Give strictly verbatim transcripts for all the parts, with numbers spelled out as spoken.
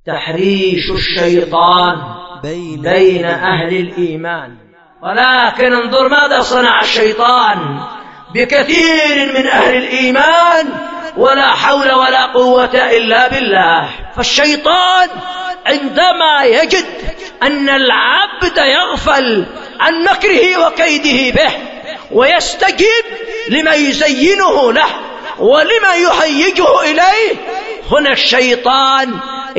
تحريش الشيطان بين أهل الإيمان. ولكن انظر ماذا صنع الشيطان بكثير من أهل الإيمان، ولا حول ولا قوة إلا بالله. فالشيطان عندما يجد أن العبد يغفل عن مكره وكيده به ويستجيب لما يزينه له ولما يهيجه إليه، هنا الشيطان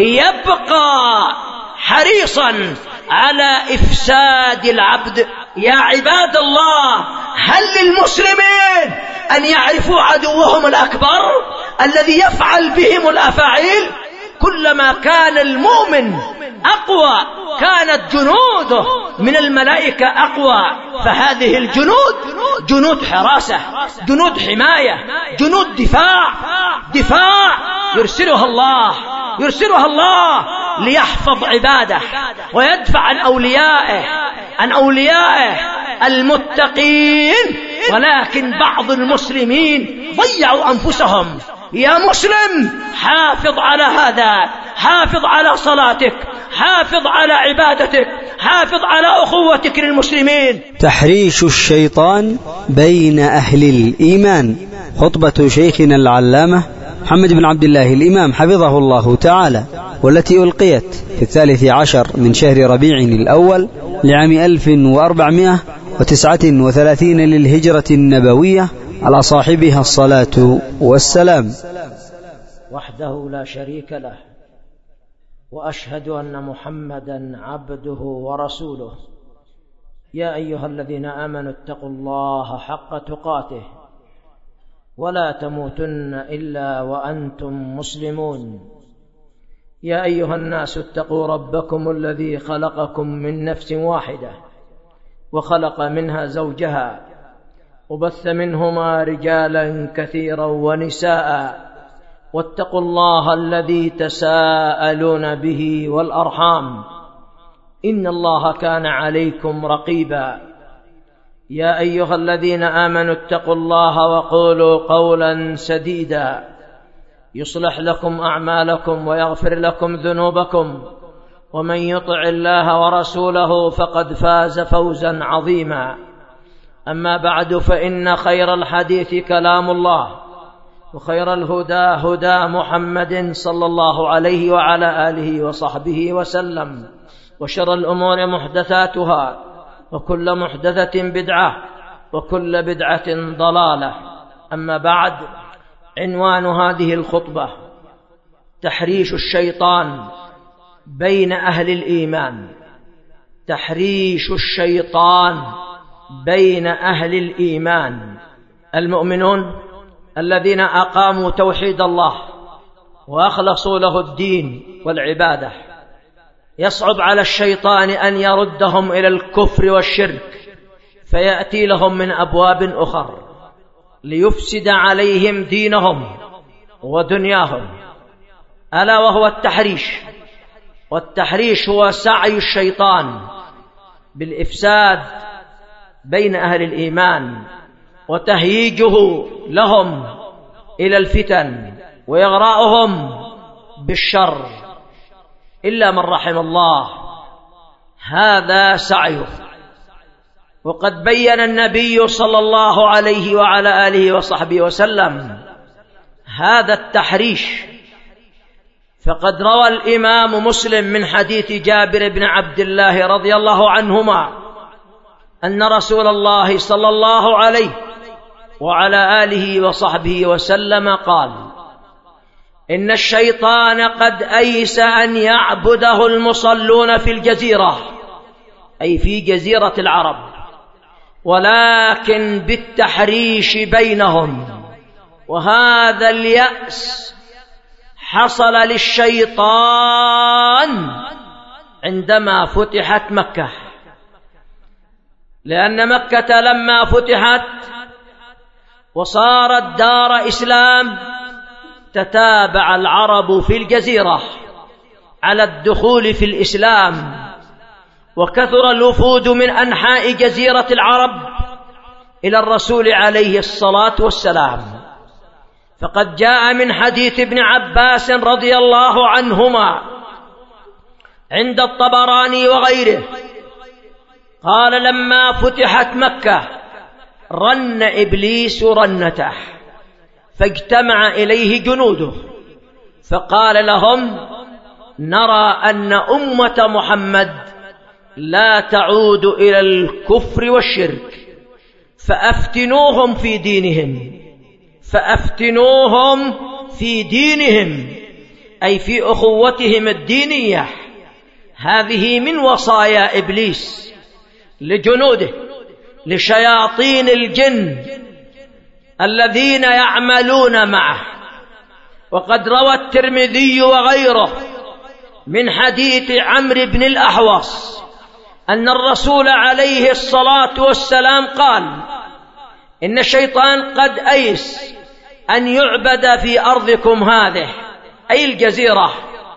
يبقى حريصا على إفساد العبد. يا عباد الله، هل للمسلمين أن يعرفوا عدوهم الأكبر الذي يفعل بهم الأفاعيل؟ كلما كان المؤمن أقوى كانت جنوده من الملائكة أقوى. فهذه الجنود جنود حراسة، جنود حماية، جنود دفاع دفاع يرسلها الله يرسلها الله ليحفظ عباده ويدفع عن أوليائه عن أوليائه المتقين. ولكن بعض المسلمين ضيعوا أنفسهم. يا مسلم، حافظ على هذا، حافظ على صلاتك، حافظ على عبادتك، حافظ على أخوتك للمسلمين. تحريش الشيطان بين أهل الإيمان، خطبة شيخنا العلامة محمد بن عبد الله الإمام حفظه الله تعالى، والتي ألقيت في الثالث عشر من شهر ربيع الأول لعام ألف وأربعمائة وتسعة وثلاثين للهجرة النبوية، على صاحبها الصلاة والسلام. وحده لا شريك له، وأشهد أن محمدا عبده ورسوله. يا أيها الذين آمنوا اتقوا الله حق تقاته ولا تموتن إلا وأنتم مسلمون. يا أيها الناس اتقوا ربكم الذي خلقكم من نفس واحدة وخلق منها زوجها وبث منهما رجالا كثيرا ونساء، واتقوا الله الذي تساءلون به والأرحام، إن الله كان عليكم رقيبا. يا أيها الذين آمنوا اتقوا الله وقولوا قولا سديدا يصلح لكم أعمالكم ويغفر لكم ذنوبكم، ومن يطع الله ورسوله فقد فاز فوزا عظيما. أما بعد، فإن خير الحديث كلام الله، وخير الهدى هدى محمد صلى الله عليه وعلى آله وصحبه وسلم، وشر الأمور محدثاتها، وكل محدثة بدعة، وكل بدعة ضلالة. أما بعد، عنوان هذه الخطبة تحريش الشيطان بين أهل الإيمان. تحريش الشيطان بين أهل الإيمان. المؤمنون الذين أقاموا توحيد الله وأخلصوا له الدين والعبادة، يصعب على الشيطان أن يردهم إلى الكفر والشرك، فيأتي لهم من أبواب أخر ليفسد عليهم دينهم ودنياهم، ألا وهو التحريش. والتحريش هو سعي الشيطان بالإفساد بين أهل الإيمان وتهييجه لهم إلى الفتن وإغراءهم بالشر، إلا من رحم الله، هذا سعيه. وقد بين النبي صلى الله عليه وعلى آله وصحبه وسلم هذا التحريش، فقد روى الإمام مسلم من حديث جابر بن عبد الله رضي الله عنهما أن رسول الله صلى الله عليه وعلى آله وصحبه وسلم قال: إن الشيطان قد أيس أن يعبده المصلون في الجزيرة، أي في جزيرة العرب، ولكن بالتحريش بينهم. وهذا اليأس حصل للشيطان عندما فتحت مكة، لأن مكة لما فتحت وصارت دار إسلام تتابع العرب في الجزيرة على الدخول في الإسلام، وكثر الوفود من أنحاء جزيرة العرب إلى الرسول عليه الصلاة والسلام. فقد جاء من حديث ابن عباس رضي الله عنهما عند الطبراني وغيره قال لما فتحت مكة رن إبليس رنته فاجتمع إليه جنوده فقال لهم نرى أن أمة محمد لا تعود إلى الكفر والشرك فأفتنوهم في دينهم فأفتنوهم في دينهم أي في أخوتهم الدينية. هذه من وصايا إبليس لجنوده لشياطين الجن الذين يعملون معه. وقد روى الترمذي وغيره من حديث عمرو بن الأحوص أن الرسول عليه الصلاة والسلام قال إن الشيطان قد أيس أن يعبد في أرضكم هذه أي الجزيرة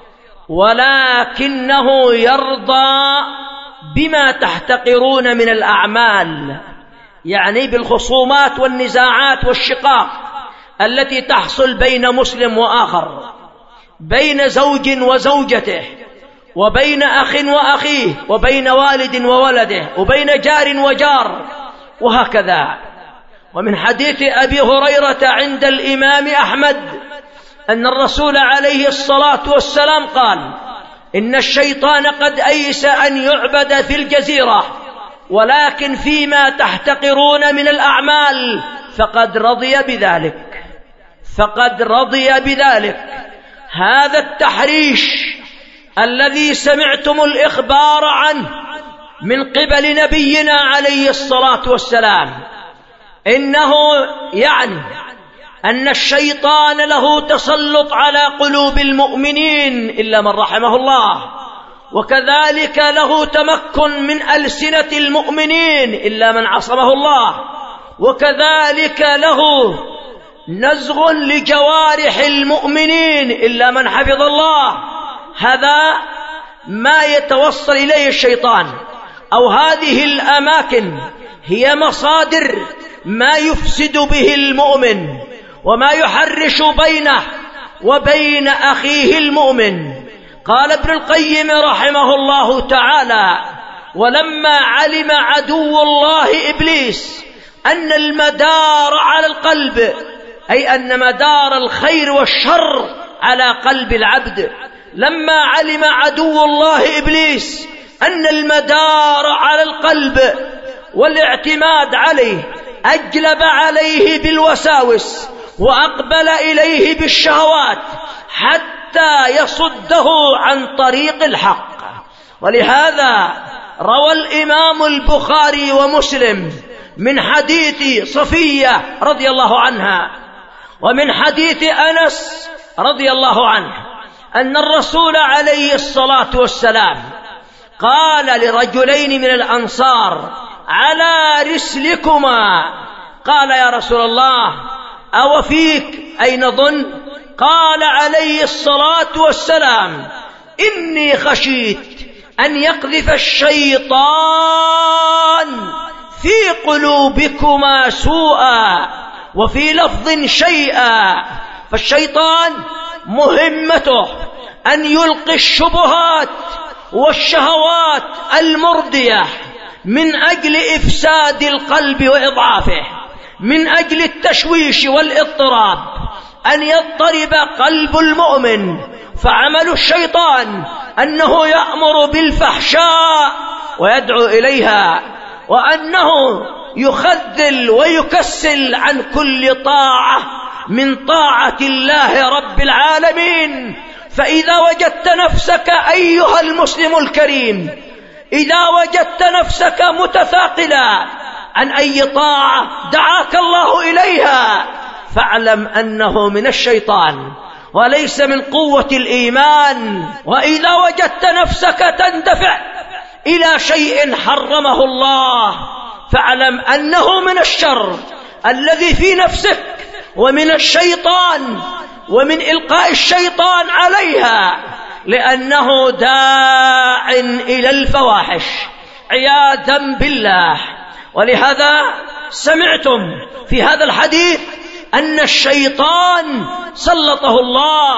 ولكنه يرضى بما تحتقرون من الأعمال، يعني بالخصومات والنزاعات والشقاق التي تحصل بين مسلم وآخر، بين زوج وزوجته، وبين أخ وأخيه، وبين والد وولده، وبين جار وجار، وهكذا. ومن حديث أبي هريرة عند الإمام أحمد أن الرسول عليه الصلاة والسلام قال إن الشيطان قد أيس أن يعبد في الجزيرة ولكن فيما تحتقرون من الأعمال فقد رضي بذلك فقد رضي بذلك. هذا التحريش الذي سمعتم الإخبار عنه من قبل نبينا عليه الصلاة والسلام إنه يعني أن الشيطان له تسلط على قلوب المؤمنين إلا من رحمه الله، وكذلك له تمكن من ألسنة المؤمنين إلا من عصمه الله، وكذلك له نزغ لجوارح المؤمنين إلا من حفظ الله. هذا ما يتوصل إليه الشيطان، أو هذه الأماكن هي مصادر ما يفسد به المؤمن وما يحرش بينه وبين أخيه المؤمن. قال ابن القيم رحمه الله تعالى ولما علم عدو الله إبليس أن المدار على القلب، أي أن مدار الخير والشر على قلب العبد، لما علم عدو الله إبليس أن المدار على القلب والاعتماد عليه أجلب عليه بالوساوس وأقبل إليه بالشهوات حتى يصده عن طريق الحق. ولهذا روى الإمام البخاري ومسلم من حديث صفية رضي الله عنها ومن حديث أنس رضي الله عنه أن الرسول عليه الصلاة والسلام قال لرجلين من الأنصار على رسلكما، قال يا رسول الله أو فيك أي نظن؟ قال عليه الصلاة والسلام إني خشيت أن يقذف الشيطان في قلوبكما سوءا، وفي لفظ شيئا. فالشيطان مهمته أن يلقي الشبهات والشهوات المردية من أجل إفساد القلب وإضعافه، من أجل التشويش والاضطراب، أن يضطرب قلب المؤمن. فعمل الشيطان أنه يأمر بالفحشاء ويدعو إليها، وأنه يخذل ويكسل عن كل طاعة من طاعة الله رب العالمين. فإذا وجدت نفسك أيها المسلم الكريم، إذا وجدت نفسك متثاقلا عن أي طاعة دعاك الله إليها، فاعلم أنه من الشيطان وليس من قوة الإيمان. وإذا وجدت نفسك تندفع إلى شيء حرمه الله، فاعلم أنه من الشر الذي في نفسك ومن الشيطان ومن إلقاء الشيطان عليها، لأنه داع إلى الفواحش عياذا بالله. ولهذا سمعتم في هذا الحديث أن الشيطان سلطه الله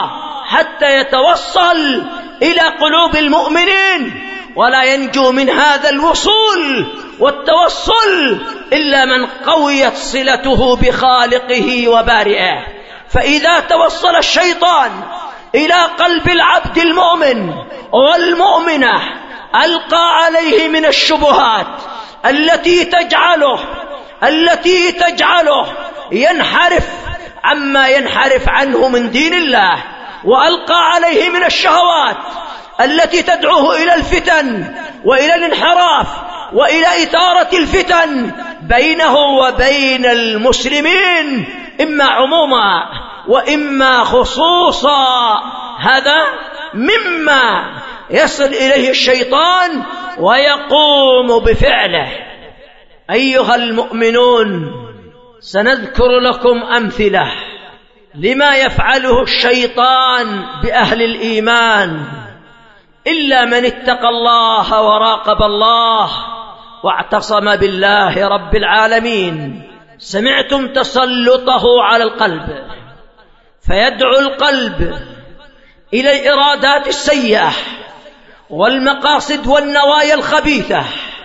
حتى يتوصل إلى قلوب المؤمنين، ولا ينجو من هذا الوصول والتوصل إلا من قويت صلته بخالقه وبارئه. فإذا توصل الشيطان إلى قلب العبد المؤمن والمؤمنة ألقى عليه من الشبهات التي تجعله التي تجعله ينحرف عما ينحرف عنه من دين الله، وألقى عليه من الشهوات التي تدعوه إلى الفتن وإلى الانحراف وإلى إثارة الفتن بينه وبين المسلمين، إما عموما وإما خصوصا. هذا مما يصل إليه الشيطان ويقوم بفعله. أيها المؤمنون، سنذكر لكم أمثلة لما يفعله الشيطان بأهل الإيمان، إلا من اتقى الله وراقب الله واعتصم بالله رب العالمين. سمعتم تسلطه على القلب، فيدعو القلب إلى الإرادات السيئة والمقاصد والنوايا الخبيثة،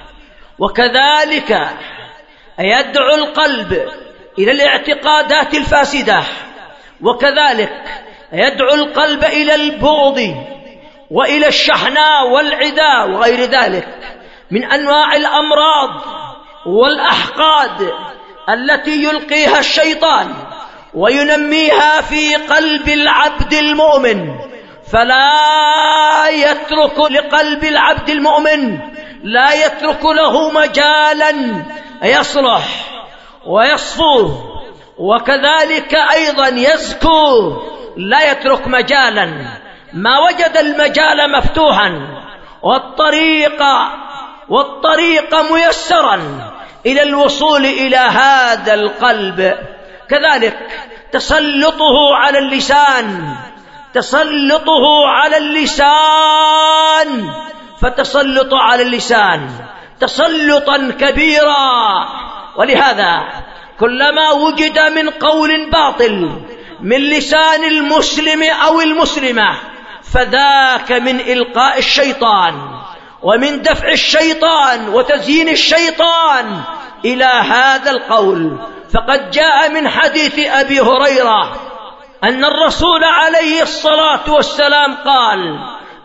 وكذلك يدعو القلب إلى الاعتقادات الفاسدة، وكذلك يدعو القلب إلى البغض وإلى الشحناء والعداء وغير ذلك من أنواع الأمراض والأحقاد التي يلقيها الشيطان وينميها في قلب العبد المؤمن. فلا يترك لقلب العبد المؤمن، لا يترك له مجالا يصلح ويصفو، وكذلك أيضا يزكو، لا يترك مجالا. ما وجد المجال مفتوحا والطريق والطريق ميسرا إلى الوصول إلى هذا القلب. كذلك تسلطه على اللسان، تسلطه على اللسان، فتسلط على اللسان تسلطا كبيرا. ولهذا كلما وجد من قول باطل من لسان المسلم أو المسلمة فذاك من إلقاء الشيطان ومن دفع الشيطان وتزيين الشيطان إلى هذا القول. فقد جاء من حديث أبي هريرة أن الرسول عليه الصلاة والسلام قال: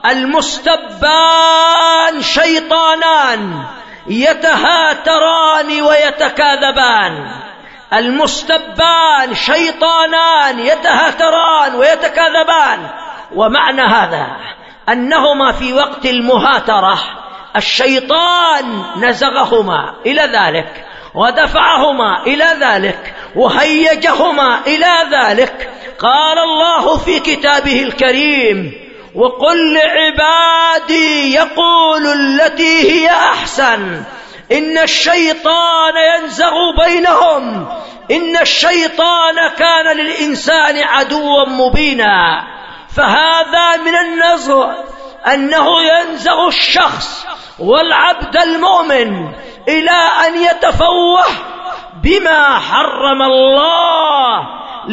المستبان شيطانان يتهاتران ويتكاذبان. المستبان شيطانان يتهاتران ويتكاذبان. ومعنى هذا أنهما في وقت المهاترة الشيطان نزغهما إلى ذلك ودفعهما إلى ذلك وهيجهما إلى ذلك. قال الله في كتابه الكريم: وقل لعبادي يقولوا التي هي أحسن إن الشيطان ينزغ بينهم إن الشيطان كان للإنسان عدوا مبينا. فهذا من النزغ أنه ينزغ الشخص والعبد المؤمن إلى أن يتفوه بما حرم الله.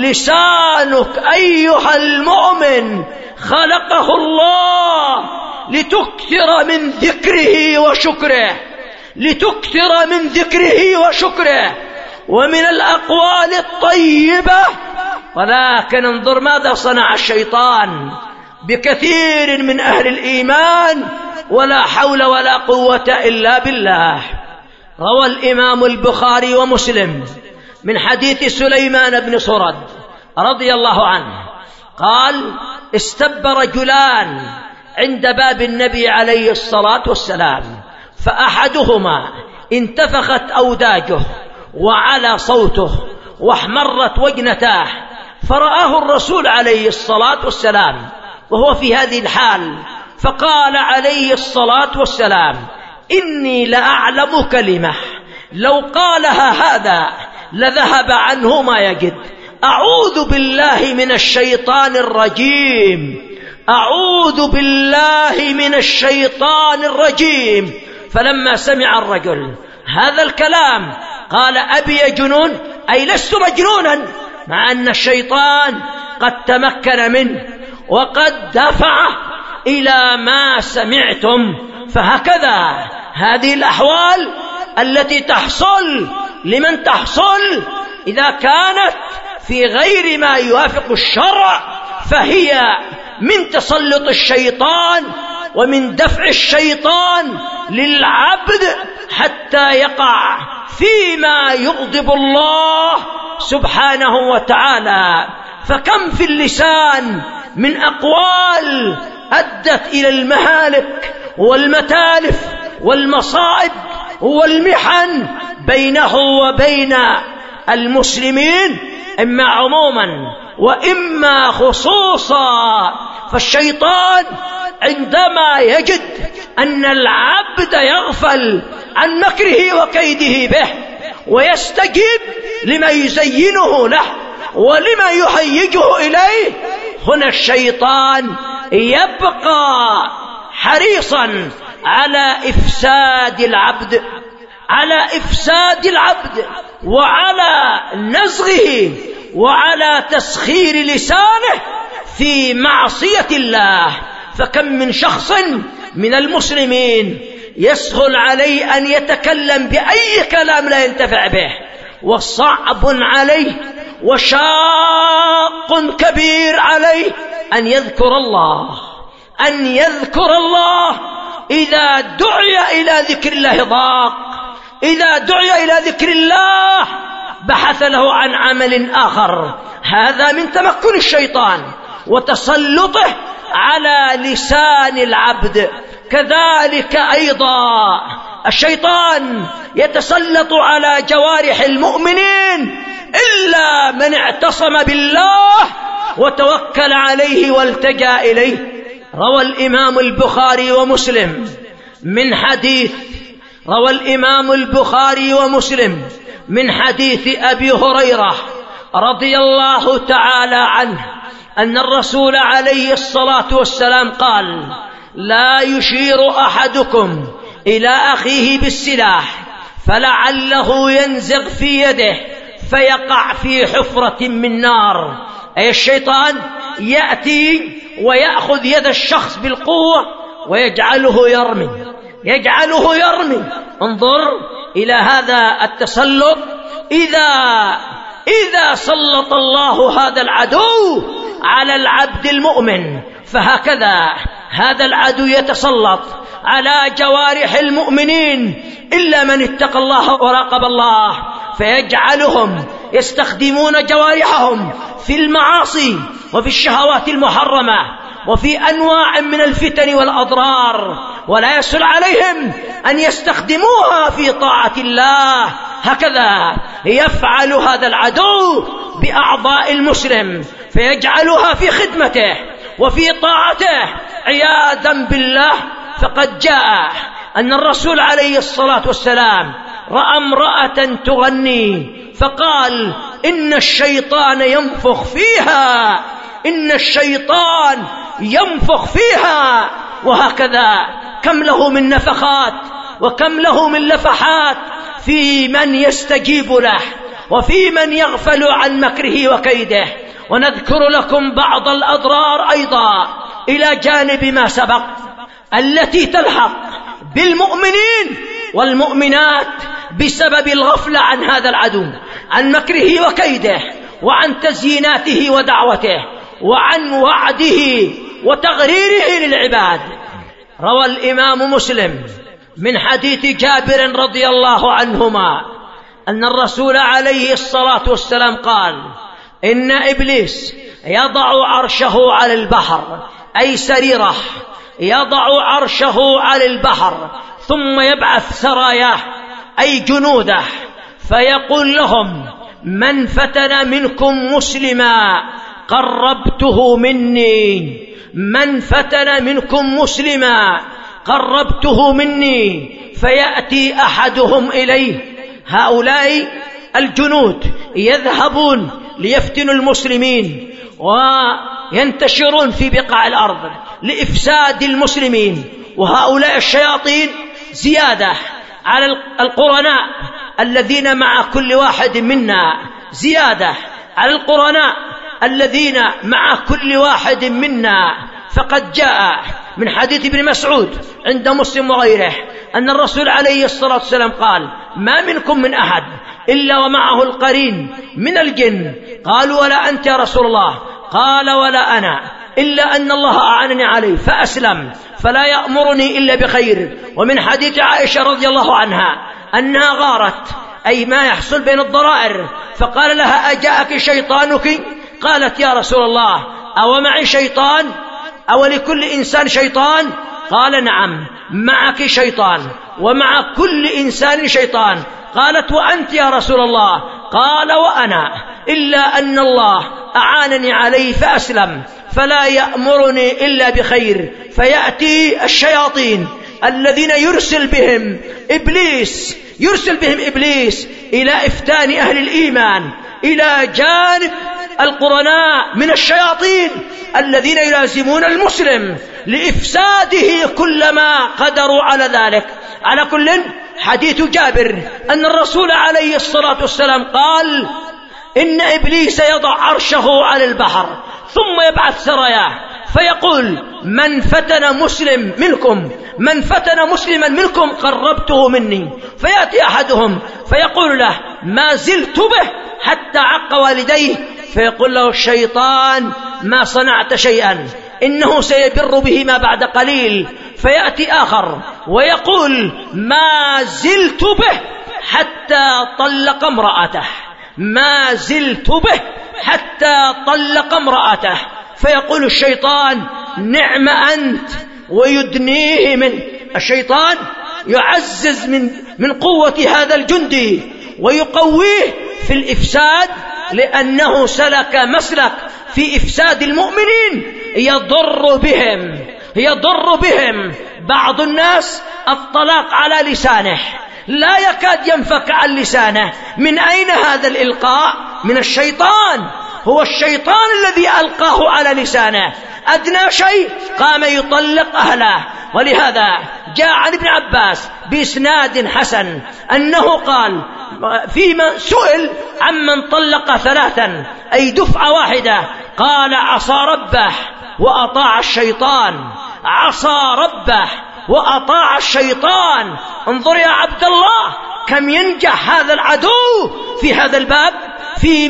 لسانك أيها المؤمن خلقه الله لتكثر من ذكره وشكره لتكثر من ذكره وشكره ومن الأقوال الطيبة. ولكن انظر ماذا صنع الشيطان بكثير من أهل الإيمان، ولا حول ولا قوة إلا بالله. روى الإمام البخاري ومسلم من حديث سليمان بن سرد رضي الله عنه قال: استب رجلان عند باب النبي عليه الصلاة والسلام، فأحدهما انتفخت أوداجه وعلى صوته واحمرت وجنتاه، فرآه الرسول عليه الصلاة والسلام وهو في هذه الحال، فقال عليه الصلاة والسلام: إني لأعلم كلمة لو قالها هذا لذهب عنه ما يجد. أعوذ بالله من الشيطان الرجيم، أعوذ بالله من الشيطان الرجيم. فلما سمع الرجل هذا الكلام قال: أبي جنون، أي لست مجنونا، مع أن الشيطان قد تمكن منه وقد دفع إلى ما سمعتم. فهكذا هذه الأحوال التي تحصل لمن تحصل إذا كانت في غير ما يوافق الشرع فهي من تسلط الشيطان ومن دفع الشيطان للعبد حتى يقع فيما يغضب الله سبحانه وتعالى. فكم في اللسان من أقوال أدت إلى المهالك والمتالف والمصائب والمحن بينه وبين المسلمين، إما عموما وإما خصوصا. فالشيطان عندما يجد أن العبد يغفل عن مكره وكيده به ويستجيب لما يزينه له ولما يهيجه إليه، هنا الشيطان يبقى حريصا على إفساد العبد على إفساد العبد وعلى نزغه وعلى تسخير لسانه في معصية الله. فكم من شخص من المسلمين يسهل عليه أن يتكلم بأي كلام لا ينتفع به، وصعب عليه وشاق كبير عليه أن يذكر الله أن يذكر الله إذا دعي إلى ذكر الله ضاق، إذا دعي إلى ذكر الله بحث له عن عمل آخر. هذا من تمكن الشيطان وتسلطه على لسان العبد. كذلك أيضا الشيطان يتسلط على جوارح المؤمنين إلا من اعتصم بالله وتوكل عليه والتجأ إليه. روى الإمام البخاري ومسلم من حديث روى الإمام البخاري ومسلم من حديث أبي هريرة رضي الله تعالى عنه أن الرسول عليه الصلاة والسلام قال: لا يشير أحدكم إلى أخيه بالسلاح فلعله ينزغ في يده فيقع في حفرة من نار. أي الشيطان يأتي ويأخذ يد الشخص بالقوة ويجعله يرمي يجعله يرمي انظر إلى هذا التسلط. إذا إذا سلط الله هذا العدو على العبد المؤمن فهكذا هذا العدو يتسلط على جوارح المؤمنين إلا من اتقى الله وراقب الله، فيجعلهم يستخدمون جوارحهم في المعاصي وفي الشهوات المحرمة وفي أنواع من الفتن والأضرار، ولا يسهل عليهم أن يستخدموها في طاعة الله. هكذا يفعل هذا العدو بأعضاء المسلم فيجعلها في خدمته وفي طاعته عياذا بالله. فقد جاء أن الرسول عليه الصلاة والسلام رأى امرأة تغني فقال: إن الشيطان ينفخ فيها إن الشيطان ينفخ فيها. وهكذا كم له من نفخات وكم له من لفحات في من يستجيب له وفي من يغفل عن مكره وكيده. ونذكر لكم بعض الأضرار أيضا إلى جانب ما سبق التي تلحق بالمؤمنين والمؤمنات بسبب الغفلة عن هذا العدو، عن مكره وكيده وعن تزييناته ودعوته وعن وعده وتغريره للعباد. روى الإمام مسلم من حديث جابر رضي الله عنهما أن الرسول عليه الصلاة والسلام قال: إن إبليس يضع عرشه على البحر، أي سريره يضع عرشه على البحر، ثم يبعث سراياه أي جنوده، فيقول لهم: من فتن منكم مسلما قربته مني من فتن منكم مسلما قربته مني فيأتي أحدهم إليه. هؤلاء الجنود يذهبون ليفتنوا المسلمين وينتشرون في بقاع الأرض لإفساد المسلمين، وهؤلاء الشياطين زيادة على القرناء الذين مع كل واحد منا، زيادة على القرناء الذين مع كل واحد منا، فقد جاء من حديث ابن مسعود عند مسلم وغيره أن الرسول عليه الصلاة والسلام قال: ما منكم من أحد إلا ومعه القرين من الجن. قالوا: ولا أنت يا رسول الله؟ قال: ولا أنا، إلا أن الله أعانني عليه فأسلم، فلا يأمرني إلا بخير. ومن حديث عائشة رضي الله عنها أنها غارت، أي ما يحصل بين الضرائر، فقال لها: أجاءك شيطانك؟ قالت: يا رسول الله، أو معي شيطان؟ أو لكل إنسان شيطان؟ قال: نعم، معك شيطان ومع كل إنسان شيطان. قالت: وأنت يا رسول الله؟ قال: وأنا، إلا أن الله أعانني عليه فأسلم، فلا يأمرني إلا بخير. فيأتي الشياطين الذين يرسل بهم إبليس يرسل بهم إبليس إلى إفتان أهل الإيمان، إلى جانب القرناء من الشياطين الذين يلازمون المسلم لإفساده كلما قدروا على ذلك. على كل، حديث جابر أن الرسول عليه الصلاة والسلام قال: إن إبليس يضع عرشه على البحر ثم يبعث سراياه فيقول: من فتن مسلم منكم من فتن مسلما منكم قربته مني. فيأتي أحدهم فيقول له: ما زلت به حتى عق والديه. فيقول له الشيطان: ما صنعت شيئا، إنه سيبر بهما بعد قليل. فيأتي آخر ويقول: ما زلت به حتى طلق امرأته ما زلت به حتى طلق امرأته. فيقول الشيطان: نعم أنت، ويدنيه من الشيطان يعزز من من قوة هذا الجندي ويقويه في الإفساد، لأنه سلك مسلك في إفساد المؤمنين يضر بهم يضر بهم بعض الناس الطلاق على لسانه لا يكاد ينفك عن لسانه. من أين هذا الإلقاء؟ من الشيطان. هو الشيطان الذي ألقاه على لسانه، أدنى شيء قام يطلق أهله. ولهذا جاء عن ابن عباس بإسناد حسن أنه قال فيما سئل عمن طلق ثلاثا، أي دفعة واحدة، قال: عصى ربه وأطاع الشيطان عصى ربه وأطاع الشيطان. انظر يا عبد الله كم ينجح هذا العدو في هذا الباب. في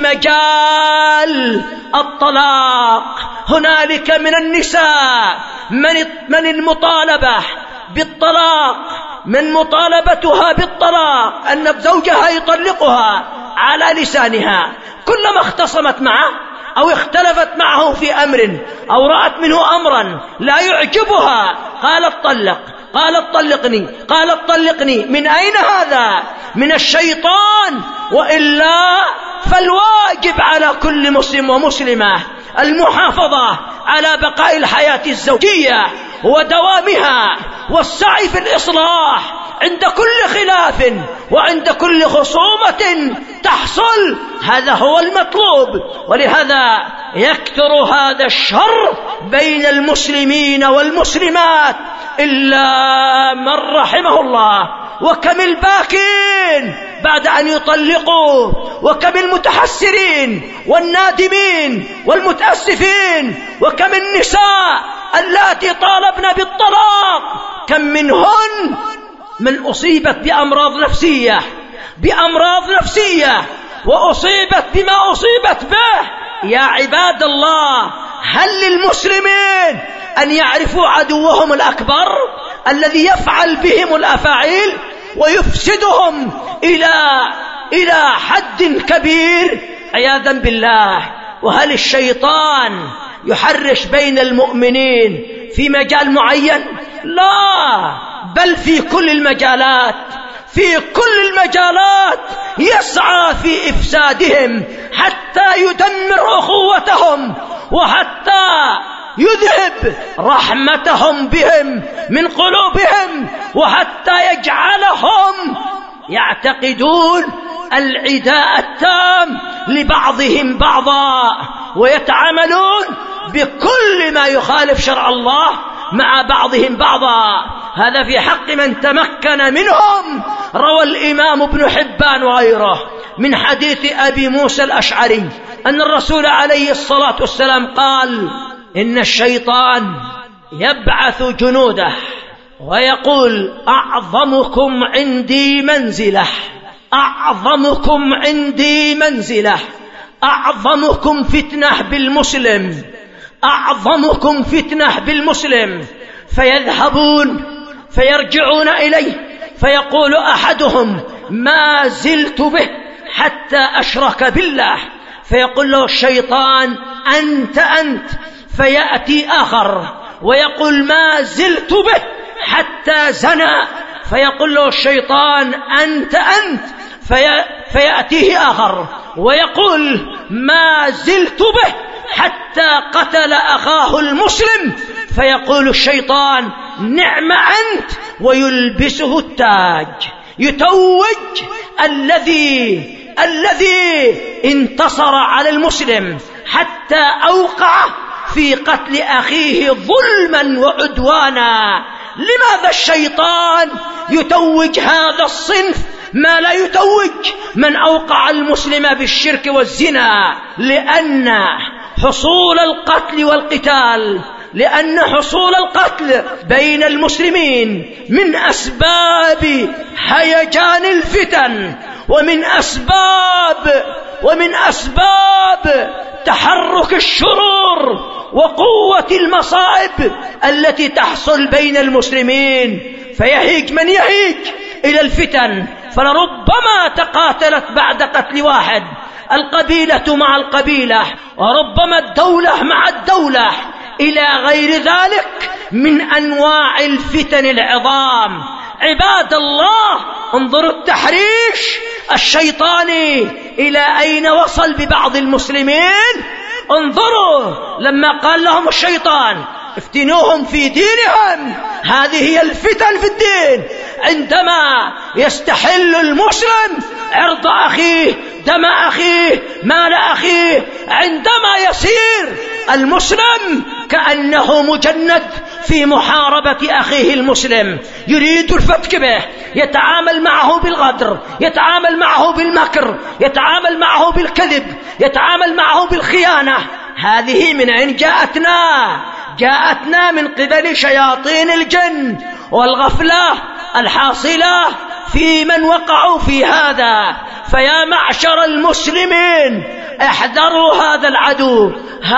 مجال الطلاق هنالك من النساء من من المطالبة بالطلاق، من مطالبتها بالطلاق أن زوجها يطلقها على لسانها. كلما اختصمت معه أو اختلفت معه في أمر أو رأت منه أمرا لا يعجبها قالت طلق قالت طلقني قالت طلقني. من أين هذا؟ من الشيطان. وإلا فالواجب على كل مسلم ومسلمة المحافظة على بقاء الحياة الزوجية ودوامها والسعي في الإصلاح عند كل خلاف وعند كل خصومة تحصل. هذا هو المطلوب. ولهذا يكثر هذا الشر بين المسلمين والمسلمات إلا من رحمه الله. وكم الباكين بعد أن يطلقوا، وكم المتحسرين والنادمين والمتأسفين، وكم النساء اللاتي طالبن بالطلاق، كم منهن من أصيبت بأمراض نفسية بأمراض نفسية وأصيبت بما أصيبت به. يا عباد الله، هل للمسلمين أن يعرفوا عدوهم الأكبر الذي يفعل بهم الأفاعيل ويفسدهم إلى إلى حد كبير عياذا بالله؟ وهل الشيطان يحرش بين المؤمنين في مجال معين؟ لا، بل في كل المجالات في كل المجالات يسعى في إفسادهم حتى يدمر أخوتهم وحتى يذهب رحمتهم بهم من قلوبهم، وحتى يجعلهم يعتقدون العداء التام لبعضهم بعضا، ويتعاملون بكل ما يخالف شرع الله مع بعضهم بعضا. هذا في حق من تمكن منهم. روى الإمام ابن حبان وغيره من حديث أبي موسى الأشعري أن الرسول عليه الصلاة والسلام قال: إن الشيطان يبعث جنوده ويقول: أعظمكم عندي منزلة، أعظمكم عندي منزلة، أعظمكم فتنة بالمسلم، أعظمكم فتنة بالمسلم. فيذهبون فيرجعون إليه فيقول أحدهم: ما زلت به حتى أشرك بالله. فيقول له الشيطان: أنت أنت. فيأتي آخر ويقول: ما زلت به حتى زنى. فيقول له الشيطان: أنت أنت. في فيأتيه آخر ويقول: ما زلت به حتى قتل أخاه المسلم. فيقول الشيطان: نعم أنت. ويلبسه التاج، يتوج الذي الذي انتصر على المسلم حتى أوقع في قتل أخيه ظلما وعدوانا. لماذا الشيطان يتوج هذا الصنف ما لا يتوج من أوقع المسلم بالشرك والزنا؟ لأن حصول القتل والقتال لأن حصول القتل بين المسلمين من أسباب هيجان الفتن، ومن أسباب ومن أسباب تحرك الشرور وقوة المصائب التي تحصل بين المسلمين. فيهيج من يهيج إلى الفتن، فلربما تقاتلت بعد قتل واحد القبيلة مع القبيلة، وربما الدولة مع الدولة، إلى غير ذلك من أنواع الفتن العظام. عباد الله، انظروا التحريش الشيطاني إلى أين وصل ببعض المسلمين. انظروا لما قال لهم الشيطان: افتنوهم في دينهم. هذه هي الفتن في الدين، عندما يستحل المسلم عرض أخيه، دم أخيه، مال أخيه، عندما يصير المسلم كأنه مجند في محاربة أخيه المسلم، يريد الفتك به، يتعامل معه بالغدر، يتعامل معه بالمكر، يتعامل معه بالكذب، يتعامل معه بالخيانة. هذه من أين جاءتنا؟ جاءتنا من قبل شياطين الجن والغفلة الحاصلة في من وقعوا في هذا. فيا معشر المسلمين، احذروا هذا العدو.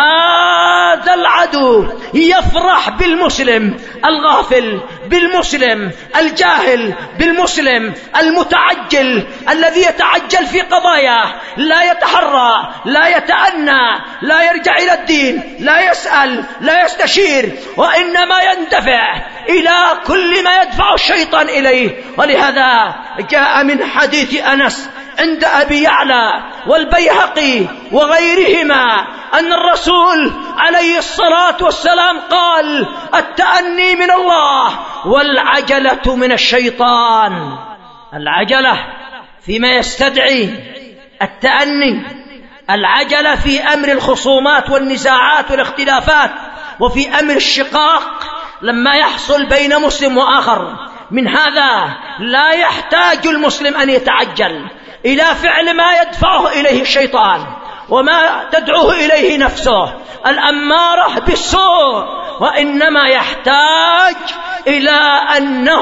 هذا العدو يفرح بالمسلم الغافل، بالمسلم الجاهل، بالمسلم المتعجل الذي يتعجل في قضاياه، لا يتحرى، لا يتأنى، لا يرجع إلى الدين، لا يسأل، لا يستشير، وإنما يندفع إلى كل ما يدفع الشيطان إليه. ولهذا جاء من حديث أنس عند أبي يعلى والبيهقي وغيرهما أن الرسول عليه الصلاة والسلام قال: التأني من الله والعجلة من الشيطان. العجلة فيما يستدعي التأني، العجلة في أمر الخصومات والنزاعات والاختلافات، وفي أمر الشقاق لما يحصل بين مسلم وآخر. من هذا لا يحتاج المسلم أن يتعجل إلى فعل ما يدفعه إليه الشيطان وما تدعوه إليه نفسه الأمارة بالسوء، وإنما يحتاج إلى أنه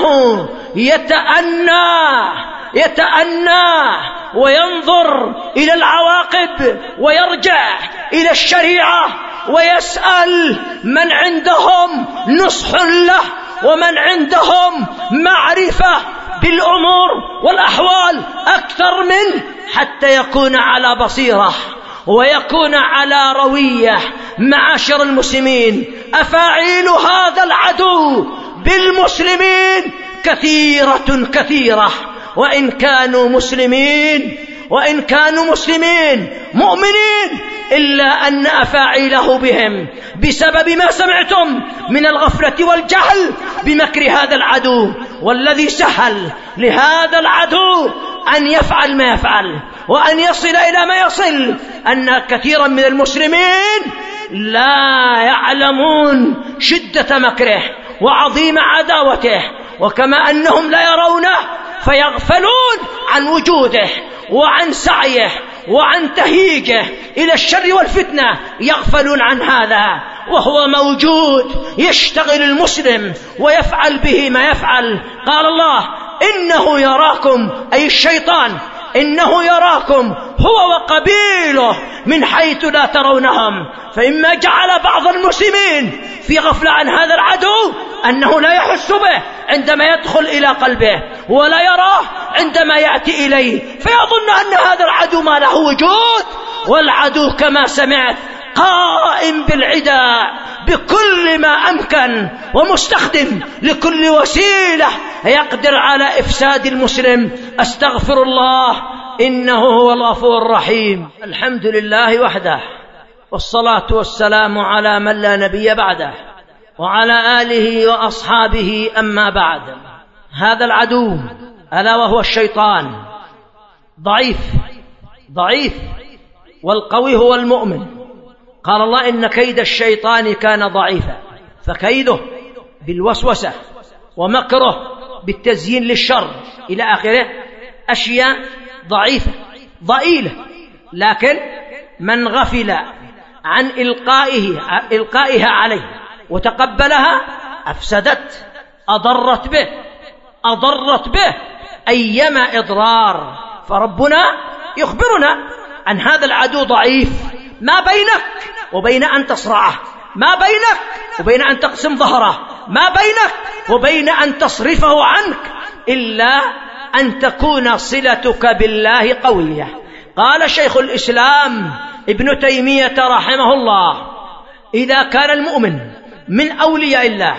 يتأنى يتأنى وينظر إلى العواقب، ويرجع إلى الشريعة، ويسأل من عندهم نصح له ومن عندهم معرفة بالأمور والأحوال أكثر منه، حتى يكون على بصيرة ويكون على روية. معاشر المسلمين، أفاعيل هذا العدو بالمسلمين كثيرة كثيرة، وإن كانوا مسلمين وإن كانوا مسلمين مؤمنين، إلا أن أفاعيله بهم بسبب ما سمعتم من الغفلة والجهل بمكر هذا العدو. والذي سهل لهذا العدو أن يفعل ما يفعل وأن يصل إلى ما يصل، أن كثيرا من المسلمين لا يعلمون شدة مكره وعظيم عداوته، وكما أنهم لا يرونه فيغفلون عن وجوده وعن سعيه وعن تهيجه إلى الشر والفتنة، يغفلون عن هذا وهو موجود يشتغل المسلم ويفعل به ما يفعل. قال الله: إنه يراكم، أي الشيطان، إنه يراكم هو وقبيله من حيث لا ترونهم. فإما جعل بعض المسلمين في غفلة عن هذا العدو أنه لا يحس به عندما يدخل إلى قلبه ولا يراه عندما يأتي إليه، فيظن أن هذا العدو ما له وجود، والعدو كما سمعت قائم بالعداء بكل ما أمكن ومستخدم لكل وسيلة يقدر على إفساد المسلم. أستغفر الله إنه هو الغفور الرحيم. الحمد لله وحده، والصلاة والسلام على من لا نبي بعده وعلى آله وأصحابه، أما بعد. هذا العدو ألا وهو الشيطان ضعيف ضعيف والقوي هو المؤمن. قال الله: إن كيد الشيطان كان ضعيفا، فكيده بالوسوسة ومكره بالتزيين للشر إلى آخره أشياء ضعيفة ضئيلة، لكن من غفل عن إلقائه إلقائها عليه وتقبلها أفسدت، أضرت به أضرت به أيما إضرار. فربنا يخبرنا عن هذا العدو ضعيف، ما بينك وبين أن تصرعه، ما بينك وبين أن تقسم ظهره، ما بينك وبين أن تصرفه عنك، إلا أن تكون صلتك بالله قوية. قال شيخ الإسلام ابن تيمية رحمه الله: إذا كان المؤمن من أولياء الله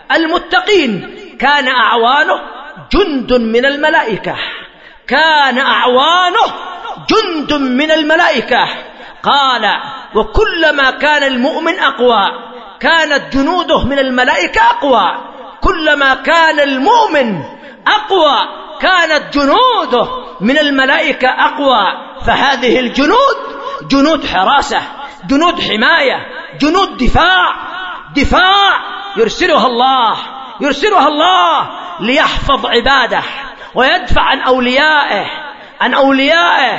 المتقين كان أعوانه جند من الملائكة، كان أعوانه جند من الملائكة. قال: وكلما كان المؤمن أقوى كانت جنوده من الملائكة أقوى، كلما كان المؤمن أقوى كانت جنوده من الملائكة أقوى. فهذه الجنود جنود حراسة، جنود حماية، جنود دفاع دفاع يرسلها الله يرسلها الله ليحفظ عباده ويدفع عن أوليائه عن أوليائه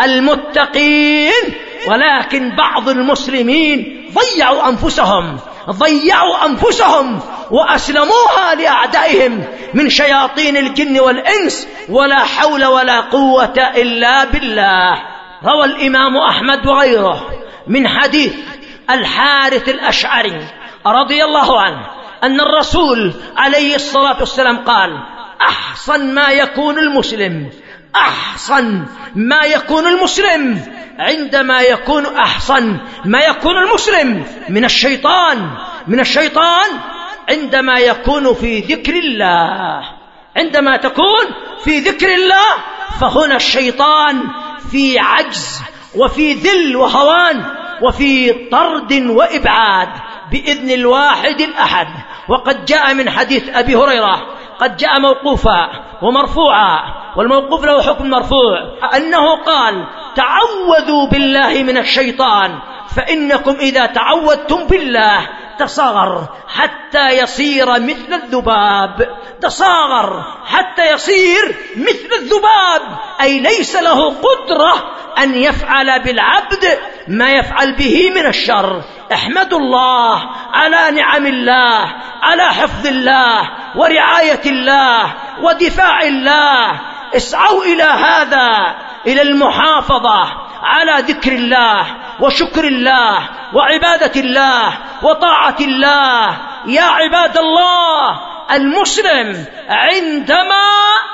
المتقين. ولكن بعض المسلمين ضيعوا أنفسهم ضيعوا أنفسهم وأسلموها لأعدائهم من شياطين الجن والإنس، ولا حول ولا قوة إلا بالله. روى الإمام أحمد وغيره من حديث الحارث الأشعري رضي الله عنه أن الرسول عليه الصلاة والسلام قال: أحسن ما يكون المسلم أحسن ما يكون المسلم عندما يكون أحسن ما يكون المسلم من الشيطان من الشيطان عندما يكون في ذكر الله. عندما تكون في ذكر الله فهنا الشيطان في عجز وفي ذل وهوان وفي طرد وإبعاد بإذن الواحد الأحد. وقد جاء من حديث أبي هريرة، قد جاء موقوفا ومرفوعا، والموقوف له حكم مرفوع، أنه قال: تعوذوا بالله من الشيطان، فإنكم إذا تعوذتم بالله تصاغر حتى يصير مثل الذباب، تصاغر حتى يصير مثل الذباب، أي ليس له قدرة أن يفعل بالعبد ما يفعل به من الشر. احمدوا الله على نعم الله، على حفظ الله ورعاية الله ودفاع الله. اسعوا إلى هذا، إلى المحافظة على ذكر الله وشكر الله وعبادة الله وطاعة الله. يا عباد الله، المسلم عندما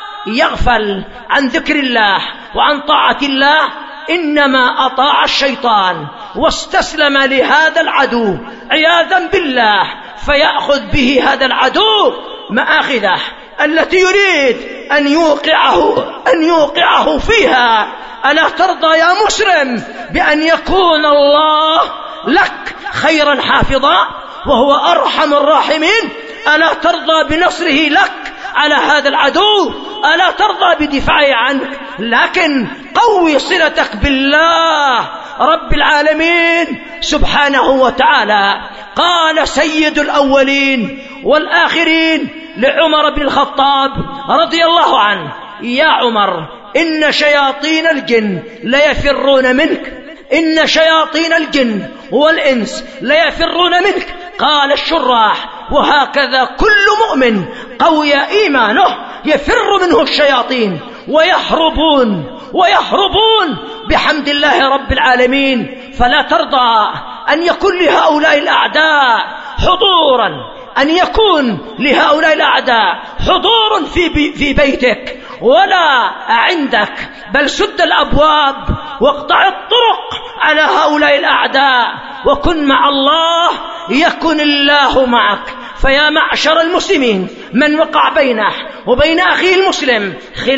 يغفل عن ذكر الله وعن طاعة الله إنما أطاع الشيطان واستسلم لهذا العدو عياذا بالله، فيأخذ به هذا العدو مآخذه التي يريد أن يوقعه أن يوقعه فيها. ألا ترضى يا مسلم بأن يكون الله لك خيرا حافظا وهو أرحم الراحمين؟ ألا ترضى بنصره لك على هذا العدو؟ ألا ترضى بدفاعه عنك لكن قوي صلتك بالله رب العالمين سبحانه وتعالى. قال سيد الأولين والآخرين لعمر بن الخطاب رضي الله عنه: يا عمر، إن شياطين الجن ليفرون منك، إن شياطين الجن والإنس ليفرون منك. قال الشراح: وهكذا كل مؤمن قوي إيمانه يفر منه الشياطين ويهربون ويهربون بحمد الله رب العالمين. فلا ترضى أن يكون لهؤلاء الأعداء حضورا، أن يكون لهؤلاء الأعداء حضور في, بي في بيتك ولا عندك، بل سد الأبواب واقطع الطرق على هؤلاء الأعداء، وكن مع الله يكن الله معك. فيا معشر المسلمين، من وقع بينه وبين أخيه المسلم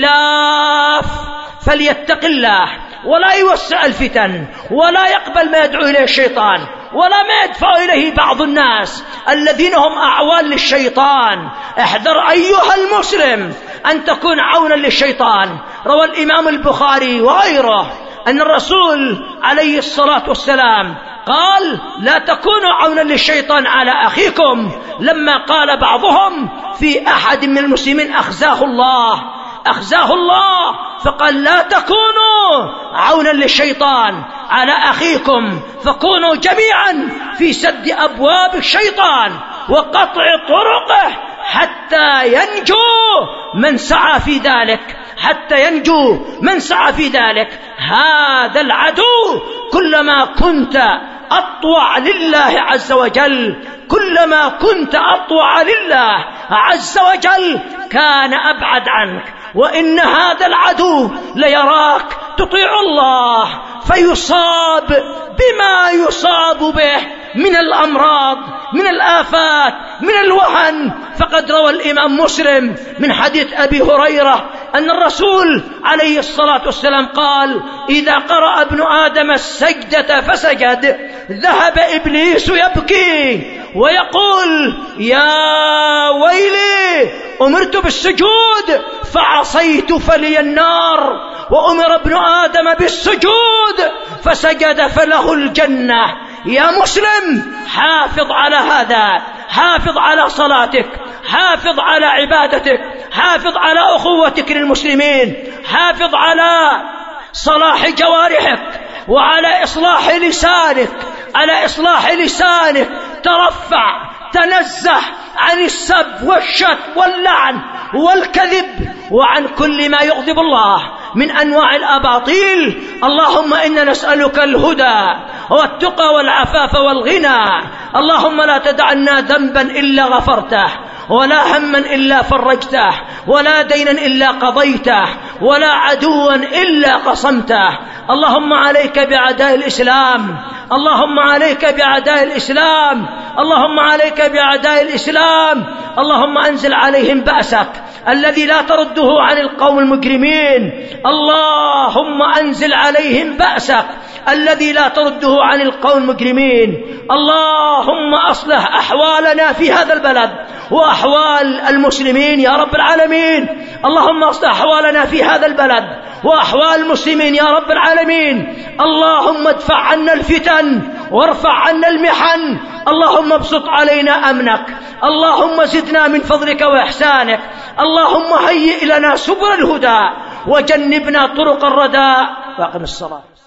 خلاف فليتق الله ولا يوسع الفتن ولا يقبل ما يدعو إليه الشيطان ولا ما يدفع إليه بعض الناس الذين هم أعوان للشيطان. احذر أيها المسلم أن تكون عونا للشيطان. روى الإمام البخاري وغيره أن الرسول عليه الصلاة والسلام قال: لا تكونوا عونا للشيطان على أخيكم، لما قال بعضهم في أحد من المسلمين: أخزاه الله، أخزاه الله. فقال: لا تكونوا عونا للشيطان على أخيكم، فكونوا جميعا في سد أبواب الشيطان وقطع طرقه حتى ينجو من سعى في ذلك، حتى ينجو من سعى في ذلك. هذا العدو كلما كنت أطوع لله عز وجل، كلما كنت أطوع لله عز وجل كان أبعد عنك. وإن هذا العدو ليراك تطيع الله فيصاب بما يصاب به من الأمراض، من الآفات، من الوهن. فقد روى الإمام مسلم من حديث أبي هريرة أن الرسول عليه الصلاة والسلام قال: إذا قرأ ابن آدم السجدة فسجد ذهب إبليس يبكي ويقول: يا ويلي، أمرت بالسجود فعصيت فلي النار، وأمر ابن آدم بالسجود فسجد فله الجنة. يا مسلم، حافظ على هذا، حافظ على صلاتك، حافظ على عبادتك، حافظ على أخوتك للمسلمين، حافظ على صلاح جوارحك وعلى إصلاح لسانك، على إصلاح لسانك. ترفع، تنزه عن السب والشتم واللعن والكذب وعن كل ما يغضب الله من أنواع الأباطيل. اللهم إنا نسألك الهدى والتقى والعفاف والغنى. اللهم لا تدع لنا ذنبا إلا غفرته، ولا هما إلا فرجته، ولا دينا إلا قضيته، ولا عدوا إلا قصمته. اللهم عليك بأعداء الإسلام، اللهم عليك بأعداء الإسلام، اللهم عليك بأعداء الإسلام. اللهم أنزل عليهم بأسك الذي لا ترده عن القوم المجرمين. اللهم أنزل عليهم بأسك الذي لا ترده عن القوم المجرمين. اللهم أصلح أحوالنا في هذا البلد وأحوال المسلمين يا رب العالمين. اللهم أصلح أحوالنا في هذا البلد وأحوال المسلمين يا رب العالمين. اللهم ادفع عنا الفتن وارفع عنا المحن. اللهم ابسط علينا أمنك. اللهم زدنا من فضلك وإحسانك. اللهم هيئ لنا سبل الهدى وجنبنا طرق الردى. واقم الصلاة.